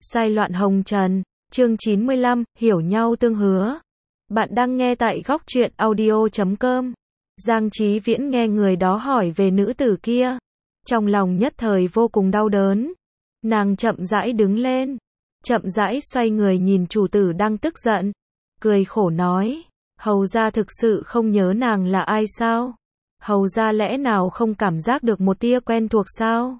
Sai loạn hồng trần, chương 95, hiểu nhau tương hứa. Bạn đang nghe tại góc truyện audio.com. Giang Chí Viễn nghe người đó hỏi về nữ tử kia. Trong lòng nhất thời vô cùng đau đớn. Nàng chậm rãi đứng lên. Chậm rãi xoay người nhìn chủ tử đang tức giận. Cười khổ nói. Hầu gia thực sự không nhớ nàng là ai sao? Hầu gia lẽ nào không cảm giác được một tia quen thuộc sao?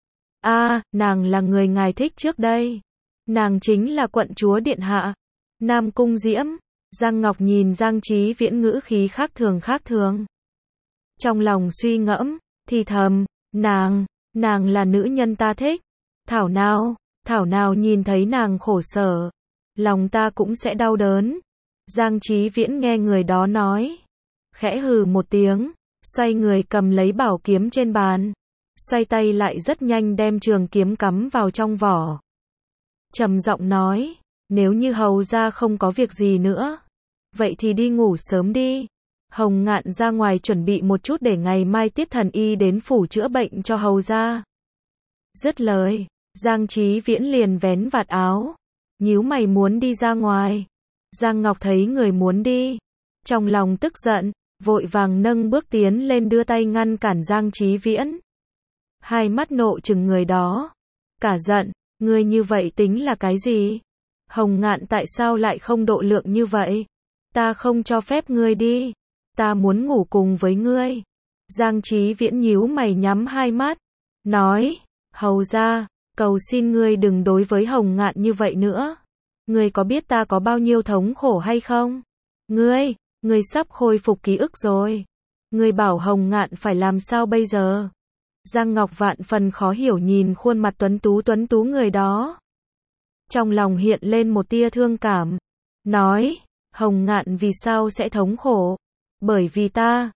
Nàng là người ngài thích trước đây. Nàng chính là quận chúa điện hạ. Nam Cung Diễm. Giang Ngọc nhìn Giang Chí Viễn ngữ khí khác thường. Trong lòng suy ngẫm, thì thầm, nàng là nữ nhân ta thích. Thảo nào nhìn thấy nàng khổ sở, lòng ta cũng sẽ đau đớn. Giang Chí Viễn nghe người đó nói, khẽ hừ một tiếng, xoay người cầm lấy bảo kiếm trên bàn, xoay tay lại rất nhanh đem trường kiếm cắm vào trong vỏ. Trầm giọng nói, nếu như hầu gia không có việc gì nữa, vậy thì đi ngủ sớm đi. Hồng Ngạn ra ngoài chuẩn bị một chút để ngày mai Tiết thần y đến phủ chữa bệnh cho hầu gia. Dứt lời, Giang Chí Viễn liền vén vạt áo, nhíu mày muốn đi ra ngoài. Giang Ngọc thấy người muốn đi, trong lòng tức giận, vội vàng nâng bước tiến lên đưa tay ngăn cản Giang Chí Viễn. Hai mắt nộ trừng người đó, cả giận, ngươi như vậy tính là cái gì? Hồng Ngạn tại sao lại không độ lượng như vậy? Ta không cho phép ngươi đi, ta muốn ngủ cùng với ngươi. Giang Chí Viễn nhíu mày nhắm hai mắt, nói, hầu gia, cầu xin ngươi đừng đối với Hồng Ngạn như vậy nữa. Ngươi có biết ta có bao nhiêu thống khổ hay không? Ngươi sắp khôi phục ký ức rồi. Ngươi bảo Hồng Ngạn phải làm sao bây giờ? Giang Ngọc vạn phần khó hiểu nhìn khuôn mặt tuấn tú người đó. Trong lòng hiện lên một tia thương cảm. Nói, Hồng Ngạn vì sao sẽ thống khổ? Bởi vì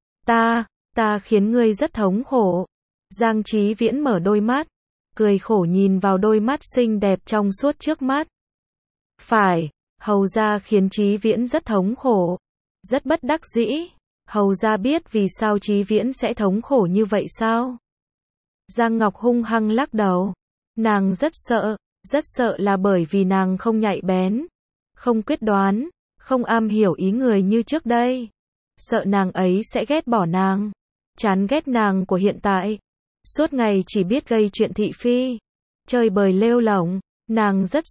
ta khiến ngươi rất thống khổ. Giang Chí Viễn mở đôi mắt, cười khổ nhìn vào đôi mắt xinh đẹp trong suốt trước mắt. Phải, hầu gia khiến Chí Viễn rất thống khổ, rất bất đắc dĩ. Hầu gia biết vì sao Chí Viễn sẽ thống khổ như vậy sao? Giang Ngọc hung hăng lắc đầu. Nàng rất sợ là bởi vì nàng không nhạy bén, không quyết đoán, không am hiểu ý người như trước đây. Sợ nàng ấy sẽ ghét bỏ nàng, chán ghét nàng của hiện tại. Suốt ngày chỉ biết gây chuyện thị phi, chơi bời lêu lổng, nàng rất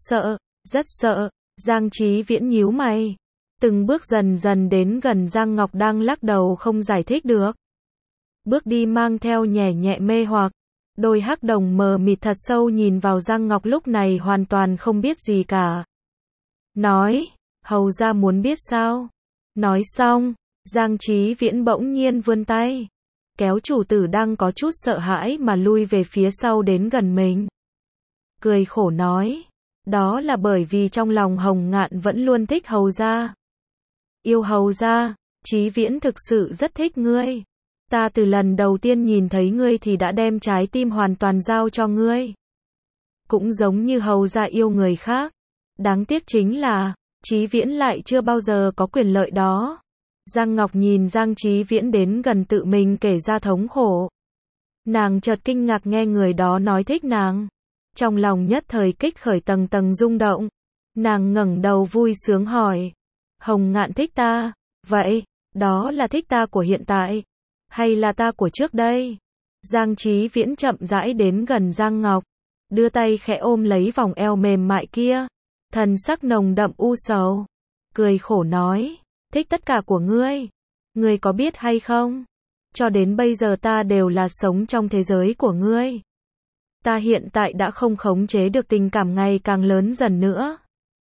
sợ. Giang Chí Viễn nhíu mày, từng bước dần đến gần Giang Ngọc đang lắc đầu không giải thích được. Bước đi mang theo nhẹ mê hoặc, đôi hắc đồng mờ mịt thật sâu nhìn vào Giang Ngọc lúc này hoàn toàn không biết gì cả. Nói, hầu gia muốn biết sao? Nói xong, Giang Chí Viễn bỗng nhiên vươn tay, kéo chủ tử đang có chút sợ hãi mà lui về phía sau đến gần mình. Cười khổ nói, đó là bởi vì trong lòng Hồng Ngạn vẫn luôn thích hầu gia. Yêu hầu gia, Chí Viễn thực sự rất thích ngươi. Ta từ lần đầu tiên nhìn thấy ngươi thì đã đem trái tim hoàn toàn giao cho ngươi. Cũng giống như hầu gia yêu người khác. Đáng tiếc chính là, Chí Viễn lại chưa bao giờ có quyền lợi đó. Giang Ngọc nhìn Giang Chí Viễn đến gần tự mình kể ra thống khổ. Nàng chợt kinh ngạc nghe người đó nói thích nàng. Trong lòng nhất thời kích khởi tầng rung động. Nàng ngẩng đầu vui sướng hỏi. Hồng Ngạn thích ta, vậy, đó là thích ta của hiện tại, hay là ta của trước đây? Giang Chí Viễn chậm rãi đến gần Giang Ngọc, đưa tay khẽ ôm lấy vòng eo mềm mại kia, thần sắc nồng đậm u sầu, cười khổ nói, thích tất cả của ngươi. Ngươi có biết hay không? Cho đến bây giờ ta đều là sống trong thế giới của ngươi. Ta hiện tại đã không khống chế được tình cảm ngày càng lớn dần nữa.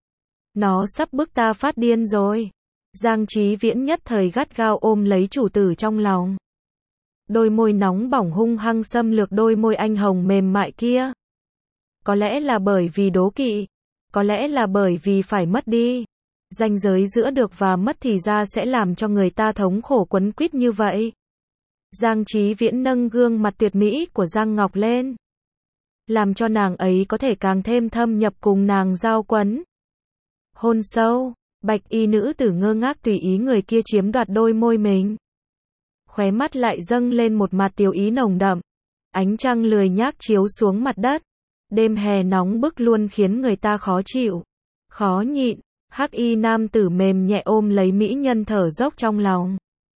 Nó sắp bức ta phát điên rồi. Giang Chí Viễn nhất thời gắt gao ôm lấy chủ tử trong lòng. Đôi môi nóng bỏng hung hăng xâm lược đôi môi anh hồng mềm mại kia. Có lẽ là bởi vì đố kỵ, có lẽ là bởi vì phải mất đi. Ranh giới giữa được và mất thì ra sẽ làm cho người ta thống khổ quấn quýt như vậy. Giang Chí Viễn nâng gương mặt tuyệt mỹ của Giang Ngọc lên, làm cho nàng ấy có thể càng thêm thâm nhập cùng nàng giao quấn. Hôn sâu, bạch y nữ tử ngơ ngác tùy ý người kia chiếm đoạt đôi môi mình. Khóe mắt lại dâng lên một mặt tiêu ý nồng đậm. Ánh trăng lười nhác chiếu xuống mặt đất. Đêm hè nóng bức luôn khiến người ta khó chịu, khó nhịn. Hắc y nam tử mềm nhẹ ôm lấy mỹ nhân thở dốc trong lòng.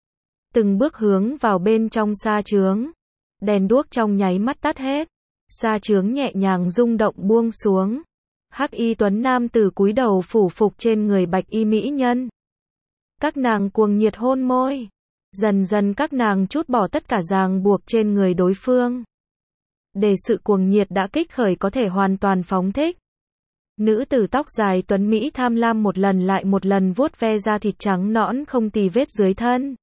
Từng bước hướng vào bên trong sa chướng. Đèn đuốc trong nháy mắt tắt hết. Sa chướng nhẹ nhàng rung động buông xuống. Hắc y tuấn nam tử cúi đầu phủ phục trên người bạch y mỹ nhân. Các nàng cuồng nhiệt hôn môi. Dần dần các nàng trút bỏ tất cả ràng buộc trên người đối phương. Để sự cuồng nhiệt đã kích khởi có thể hoàn toàn phóng thích. Nữ tử tóc dài tuấn mỹ tham lam một lần lại một lần vuốt ve da thịt trắng nõn không tì vết dưới thân.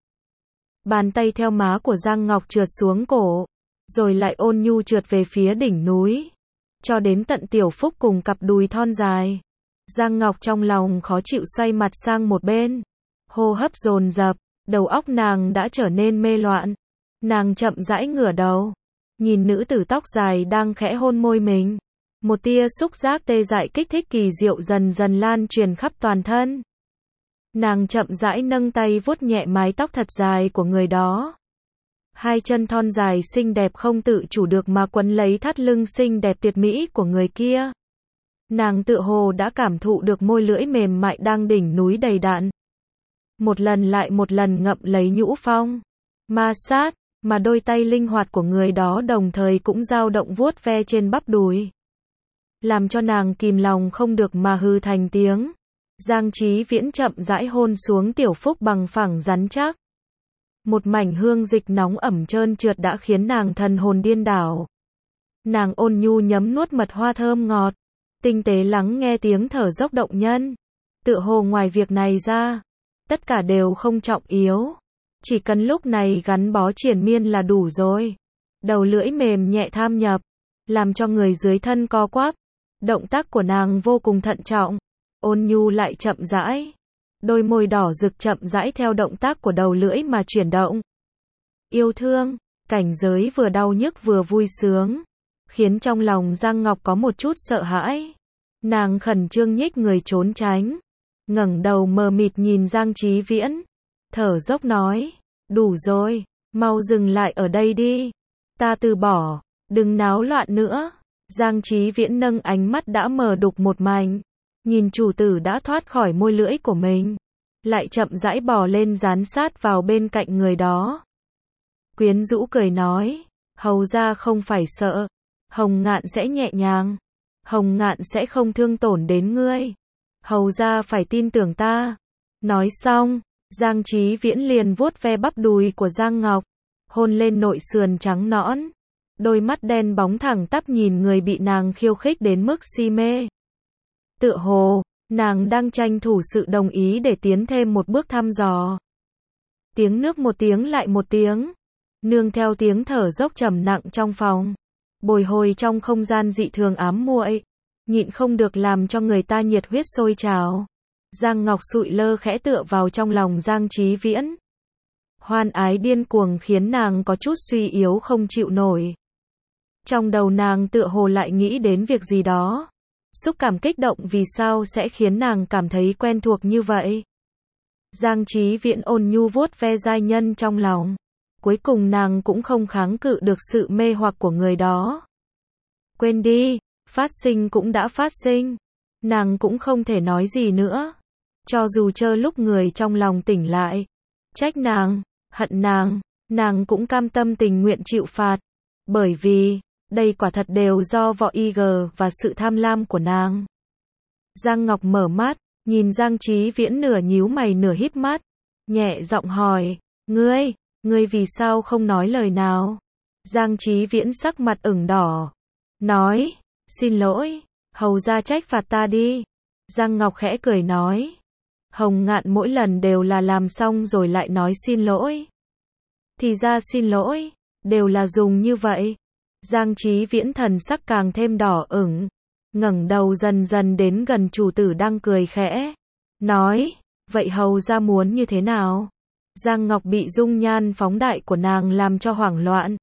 Bàn tay theo má của Giang Ngọc trượt xuống cổ, rồi lại ôn nhu trượt về phía đỉnh núi, cho đến tận tiểu phúc cùng cặp đùi thon dài. Giang Ngọc trong lòng khó chịu xoay mặt sang một bên, hô hấp dồn dập, đầu óc nàng đã trở nên mê loạn. Nàng chậm rãi ngửa đầu, nhìn nữ tử tóc dài đang khẽ hôn môi mình. Một tia xúc giác tê dại kích thích kỳ diệu dần dần lan truyền khắp toàn thân. Nàng chậm rãi nâng tay vuốt nhẹ mái tóc thật dài của người đó. Hai chân thon dài xinh đẹp không tự chủ được mà quấn lấy thắt lưng xinh đẹp tuyệt mỹ của người kia. Nàng tựa hồ đã cảm thụ được môi lưỡi mềm mại đang đỉnh núi đầy đặn. Một lần lại một lần ngậm lấy nhũ phong, ma sát, mà đôi tay linh hoạt của người đó đồng thời cũng dao động vuốt ve trên bắp đùi. Làm cho nàng kìm lòng không được mà hừ thành tiếng. Giang Chí Viễn chậm rãi hôn xuống tiểu phúc bằng phẳng rắn chắc. Một mảnh hương dịch nóng ẩm trơn trượt đã khiến nàng thần hồn điên đảo. Nàng ôn nhu nhấm nuốt mật hoa thơm ngọt, tinh tế lắng nghe tiếng thở dốc động nhân. Tựa hồ ngoài việc này ra, tất cả đều không trọng yếu. Chỉ cần lúc này gắn bó triền miên là đủ rồi. Đầu lưỡi mềm nhẹ tham nhập, làm cho người dưới thân co quắp. Động tác của nàng vô cùng thận trọng, ôn nhu lại chậm rãi. Đôi môi đỏ rực chậm rãi theo động tác của đầu lưỡi mà chuyển động. Yêu thương, cảnh giới vừa đau nhức vừa vui sướng, khiến trong lòng Giang Ngọc có một chút sợ hãi. Nàng khẩn trương nhích người trốn tránh, ngẩng đầu mờ mịt nhìn Giang Chí Viễn, thở dốc nói, đủ rồi, mau dừng lại ở đây đi, ta từ bỏ, đừng náo loạn nữa. Giang Chí Viễn nâng ánh mắt đã mờ đục một mảnh, nhìn chủ tử đã thoát khỏi môi lưỡi của mình, lại chậm rãi bò lên dán sát vào bên cạnh người đó. Quyến rũ cười nói, hầu ra không phải sợ, Hồng Ngạn sẽ nhẹ nhàng, Hồng Ngạn sẽ không thương tổn đến ngươi, hầu ra phải tin tưởng ta. Nói xong, Giang Chí Viễn liền vuốt ve bắp đùi của Giang Ngọc, hôn lên nội sườn trắng nõn. Đôi mắt đen bóng thẳng tắp nhìn người bị nàng khiêu khích đến mức si mê. Tựa hồ, nàng đang tranh thủ sự đồng ý để tiến thêm một bước thăm dò. Tiếng nước một tiếng lại một tiếng, nương theo tiếng thở dốc trầm nặng trong phòng. Bồi hồi trong không gian dị thường ám muội, nhịn không được làm cho người ta nhiệt huyết sôi trào. Giang Ngọc sụi lơ khẽ tựa vào trong lòng Giang Chí Viễn. Hoan ái điên cuồng khiến nàng có chút suy yếu không chịu nổi. Trong đầu nàng tựa hồ lại nghĩ đến việc gì đó. Xúc cảm kích động vì sao sẽ khiến nàng cảm thấy quen thuộc như vậy. Giang Chí Viễn ôn nhu vuốt ve giai nhân trong lòng. Cuối cùng nàng cũng không kháng cự được sự mê hoặc của người đó. Quên đi, phát sinh cũng đã phát sinh. Nàng cũng không thể nói gì nữa. Cho dù chờ lúc người trong lòng tỉnh lại, trách nàng, hận nàng cũng cam tâm tình nguyện chịu phạt. Bởi vì, đây quả thật đều do võ IG và sự tham lam của nàng. Giang Ngọc mở mắt, nhìn Giang Chí Viễn nửa nhíu mày nửa híp mắt, nhẹ giọng hỏi, ngươi vì sao không nói lời nào? Giang Chí Viễn sắc mặt ửng đỏ, nói, xin lỗi, hầu ra trách phạt ta đi. Giang Ngọc khẽ cười nói, Hồng Ngạn mỗi lần đều là làm xong rồi lại nói xin lỗi. Thì ra xin lỗi, đều là dùng như vậy. Giang Chí Viễn thần sắc càng thêm đỏ ửng, ngẩng đầu dần dần đến gần chủ tử đang cười khẽ, nói, vậy hầu ra muốn như thế nào? Giang Ngọc bị dung nhan phóng đại của nàng làm cho hoảng loạn,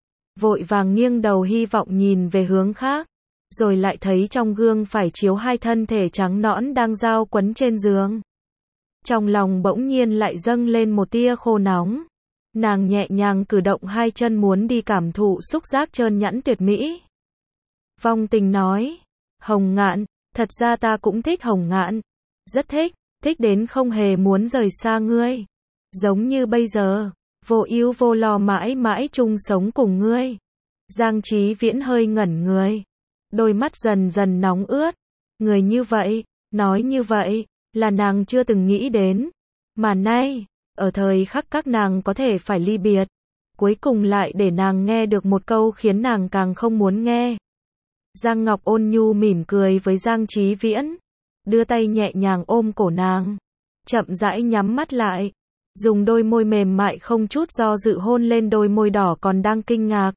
vội vàng nghiêng đầu hy vọng nhìn về hướng khác, rồi lại thấy trong gương phải chiếu hai thân thể trắng nõn đang giao quấn trên giường. Trong lòng bỗng nhiên lại dâng lên một tia khô nóng. Nàng nhẹ nhàng cử động hai chân muốn đi cảm thụ xúc giác trơn nhẵn tuyệt mỹ. Vong Tình nói, Hồng Ngạn, thật ra ta cũng thích Hồng Ngạn. Rất thích, thích đến không hề muốn rời xa ngươi. Giống như bây giờ, vô ưu vô lo mãi mãi chung sống cùng ngươi. Giang Chí Viễn hơi ngẩn người. Đôi mắt dần dần nóng ướt. Người như vậy, nói như vậy, là nàng chưa từng nghĩ đến. Mà nay, ở thời khắc các nàng có thể phải ly biệt, cuối cùng lại để nàng nghe được một câu khiến nàng càng không muốn nghe. Giang Ngọc ôn nhu mỉm cười với Giang Chí Viễn, đưa tay nhẹ nhàng ôm cổ nàng, chậm rãi nhắm mắt lại, dùng đôi môi mềm mại không chút do dự hôn lên đôi môi đỏ còn đang kinh ngạc.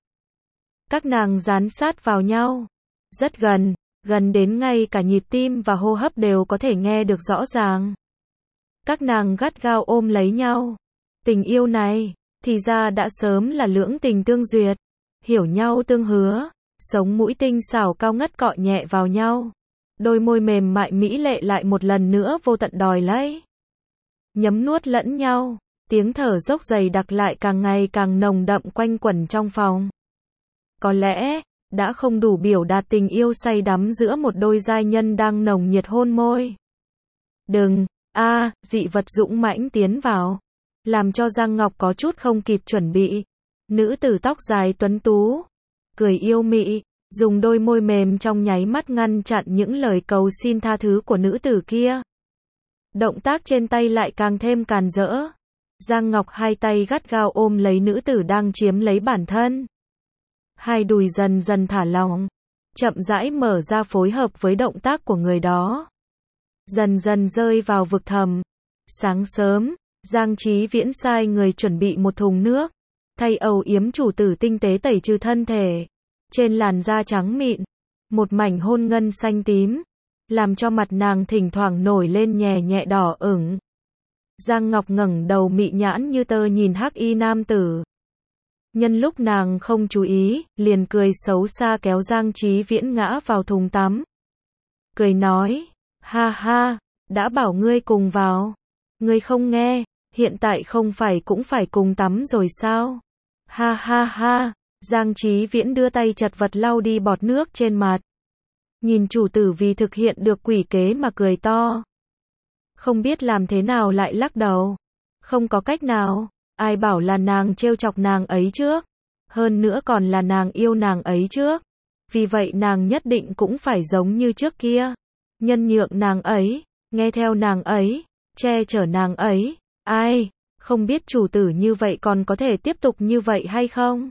Các nàng dán sát vào nhau, rất gần, gần đến ngay cả nhịp tim và hô hấp đều có thể nghe được rõ ràng. Các nàng gắt gao ôm lấy nhau. Tình yêu này, thì ra đã sớm là lưỡng tình tương duyệt, hiểu nhau tương hứa, sống mũi tinh xảo cao ngất cọ nhẹ vào nhau. Đôi môi mềm mại mỹ lệ lại một lần nữa vô tận đòi lấy. Nhấm nuốt lẫn nhau, tiếng thở dốc dày đặc lại càng ngày càng nồng đậm quanh quẩn trong phòng. Có lẽ, đã không đủ biểu đạt tình yêu say đắm giữa một đôi giai nhân đang nồng nhiệt hôn môi. Đừng, dị vật dũng mãnh tiến vào, làm cho Giang Ngọc có chút không kịp chuẩn bị. Nữ tử tóc dài tuấn tú, cười yêu mị, dùng đôi môi mềm trong nháy mắt ngăn chặn những lời cầu xin tha thứ của nữ tử kia. Động tác trên tay lại càng thêm càn rỡ. Giang Ngọc hai tay gắt gao ôm lấy nữ tử đang chiếm lấy bản thân. Hai đùi dần dần thả lỏng, chậm rãi mở ra phối hợp với động tác của người đó. Dần dần rơi vào vực thẳm. Sáng sớm, Giang Chí Viễn sai người chuẩn bị một thùng nước, thay âu yếm chủ tử tinh tế tẩy trừ thân thể. Trên làn da trắng mịn, một mảnh hôn ngân xanh tím, làm cho mặt nàng thỉnh thoảng nổi lên nhẹ nhẹ đỏ ửng. Giang Ngọc ngẩng đầu mị nhãn như tơ nhìn hắc y nam tử. Nhân lúc nàng không chú ý, liền cười xấu xa kéo Giang Chí Viễn ngã vào thùng tắm. Cười nói, ha ha, đã bảo ngươi cùng vào. Ngươi không nghe, hiện tại không phải cũng phải cùng tắm rồi sao? Ha ha ha, Giang Chí Viễn đưa tay chật vật lau đi bọt nước trên mặt. Nhìn chủ tử vì thực hiện được quỷ kế mà cười to. Không biết làm thế nào lại lắc đầu. Không có cách nào, ai bảo là nàng trêu chọc nàng ấy trước. Hơn nữa còn là nàng yêu nàng ấy trước. Vì vậy nàng nhất định cũng phải giống như trước kia. Nhân nhượng nàng ấy, nghe theo nàng ấy, che chở nàng ấy. Ai, không biết chủ tử như vậy còn có thể tiếp tục như vậy hay không?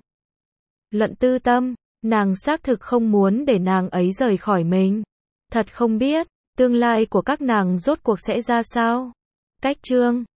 Luận tư tâm, nàng xác thực không muốn để nàng ấy rời khỏi mình. Thật không biết, tương lai của các nàng rốt cuộc sẽ ra sao? Cách chương